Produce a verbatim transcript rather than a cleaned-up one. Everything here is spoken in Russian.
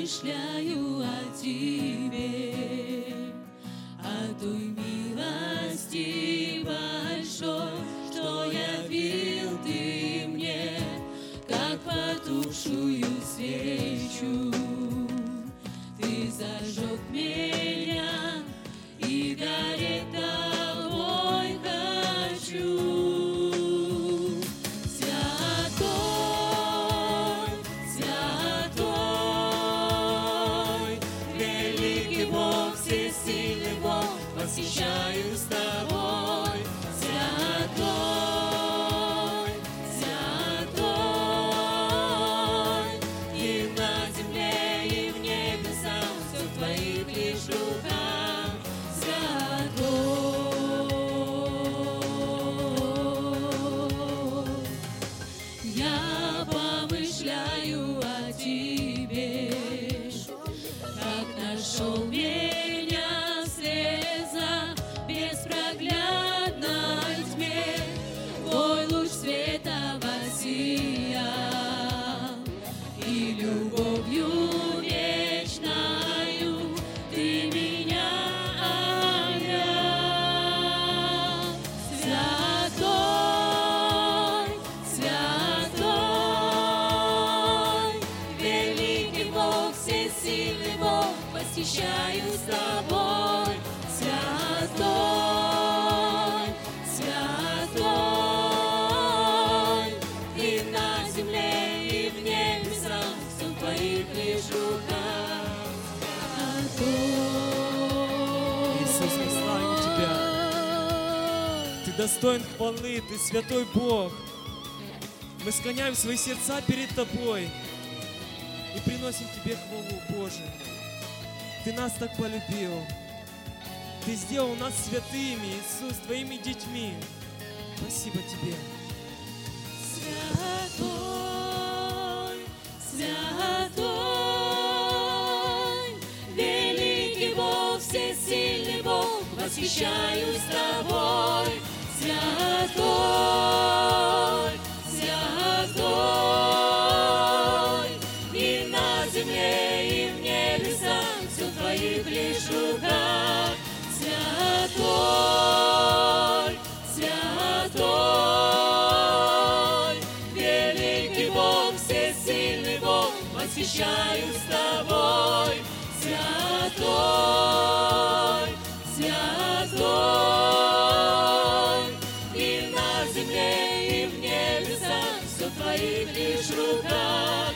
помышляю о Тебе, о той милости большой, что явил Ты мне, как потухшую свечу. Ты зажег меня, и гореть тобой хочу. Святой, святой, великий Бог, всесильный Бог, восхищаюсь тобой. Святой, святой, и на земле, и в небесах все в твоих лишь руках. Святой, я помышляю о Тебе, как нашел меня в слезах беспроглядной тьме, твой луч света воссиял, и любовью вечною ты меня обнял. Святой, святой, великий Бог, всесильный Бог, восхищаюсь тобой. Святой, святой, и на земле, и в небесах все в твоих лишь руках. Иисус, мы славим Тебя. Ты достоин хвалы, Ты святой Бог. Мы склоняем свои сердца перед Тобой и приносим Тебе хвалу, Боже. Ты нас так полюбил. Ты сделал нас святыми, Иисус, Твоими детьми. Спасибо Тебе. Святой, святой, великий Бог, всесильный Бог, восхищаюсь тобой. Святой, святой, и на земле, и в небесах все в твоих лишь руках. Святой, святой, великий Бог, всесильный Бог, восхищаюсь тобой. Святой, святой, и на земле, и в небесах все в твоих лишь руках.